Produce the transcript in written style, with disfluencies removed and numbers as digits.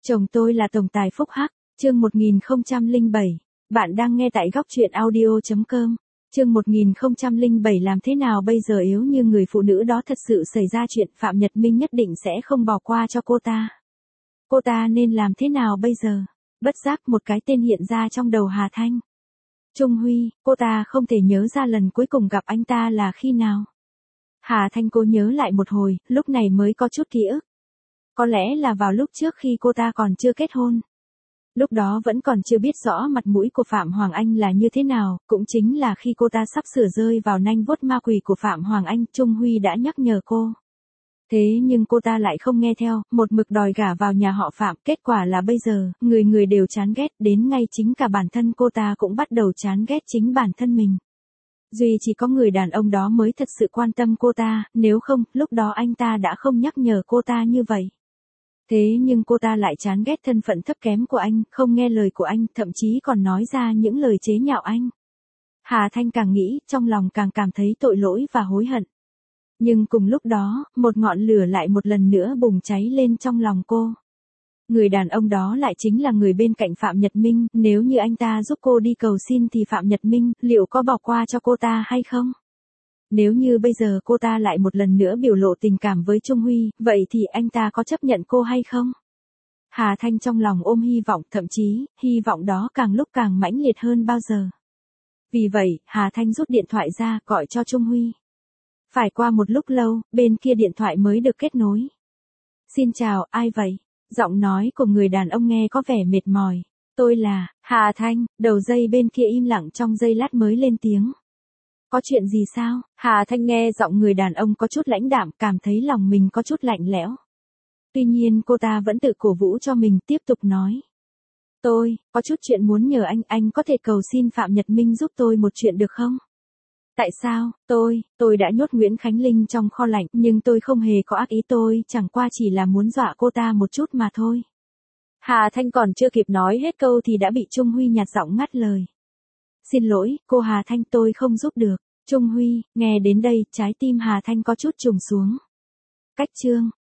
Chồng tôi là tổng tài phúc hắc, chương 1007. Bạn đang nghe tại góc truyện audio.com. Chương 1007 làm thế nào bây giờ nếu như người phụ nữ đó thật sự xảy ra chuyện, Phạm Nhật Minh nhất định sẽ không bỏ qua cho cô ta. Cô ta nên làm thế nào bây giờ? Bất giác một cái tên hiện ra trong đầu Hà Thanh. Trung Huy, cô ta không thể nhớ ra lần cuối cùng gặp anh ta là khi nào. Hà Thanh cố nhớ lại một hồi, lúc này mới có chút ký ức. Có lẽ là vào lúc trước khi cô ta còn chưa kết hôn. Lúc đó vẫn còn chưa biết rõ mặt mũi của Phạm Hoàng Anh là như thế nào, cũng chính là khi cô ta sắp sửa rơi vào nanh vuốt ma quỷ của Phạm Hoàng Anh, Trung Huy đã nhắc nhở cô. Thế nhưng cô ta lại không nghe theo, một mực đòi gả vào nhà họ Phạm, kết quả là bây giờ, người người đều chán ghét, đến ngay chính cả bản thân cô ta cũng bắt đầu chán ghét chính bản thân mình. Duy chỉ có người đàn ông đó mới thật sự quan tâm cô ta, nếu không, lúc đó anh ta đã không nhắc nhở cô ta như vậy. Thế nhưng cô ta lại chán ghét thân phận thấp kém của anh, không nghe lời của anh, thậm chí còn nói ra những lời chế nhạo anh. Hà Thanh càng nghĩ, trong lòng càng cảm thấy tội lỗi và hối hận. Nhưng cùng lúc đó, một ngọn lửa lại một lần nữa bùng cháy lên trong lòng cô. Người đàn ông đó lại chính là người bên cạnh Phạm Nhật Minh, nếu như anh ta giúp cô đi cầu xin thì Phạm Nhật Minh, liệu có bỏ qua cho cô ta hay không? Nếu như bây giờ cô ta lại một lần nữa biểu lộ tình cảm với Trung Huy, vậy thì anh ta có chấp nhận cô hay không? Hà Thanh trong lòng ôm hy vọng, thậm chí, hy vọng đó càng lúc càng mãnh liệt hơn bao giờ. Vì vậy, Hà Thanh rút điện thoại ra, gọi cho Trung Huy. Phải qua một lúc lâu, bên kia điện thoại mới được kết nối. Xin chào, ai vậy? Giọng nói của người đàn ông nghe có vẻ mệt mỏi. Tôi là, Hà Thanh, đầu dây bên kia im lặng trong giây lát mới lên tiếng. Có chuyện gì sao? Hà Thanh nghe giọng người đàn ông có chút lãnh đạm, cảm thấy lòng mình có chút lạnh lẽo. Tuy nhiên cô ta vẫn tự cổ vũ cho mình, tiếp tục nói. Tôi, có chút chuyện muốn nhờ anh có thể cầu xin Phạm Nhật Minh giúp tôi một chuyện được không? Tại sao? Tôi đã nhốt Nguyễn Khánh Linh trong kho lạnh, nhưng tôi không hề có ác ý, tôi chẳng qua chỉ là muốn dọa cô ta một chút mà thôi. Hà Thanh còn chưa kịp nói hết câu thì đã bị Trung Huy nhạt giọng ngắt lời. Xin lỗi, cô Hà Thanh, tôi không giúp được. Trung Huy, nghe đến đây, trái tim Hà Thanh có chút trùng xuống. Cách chương,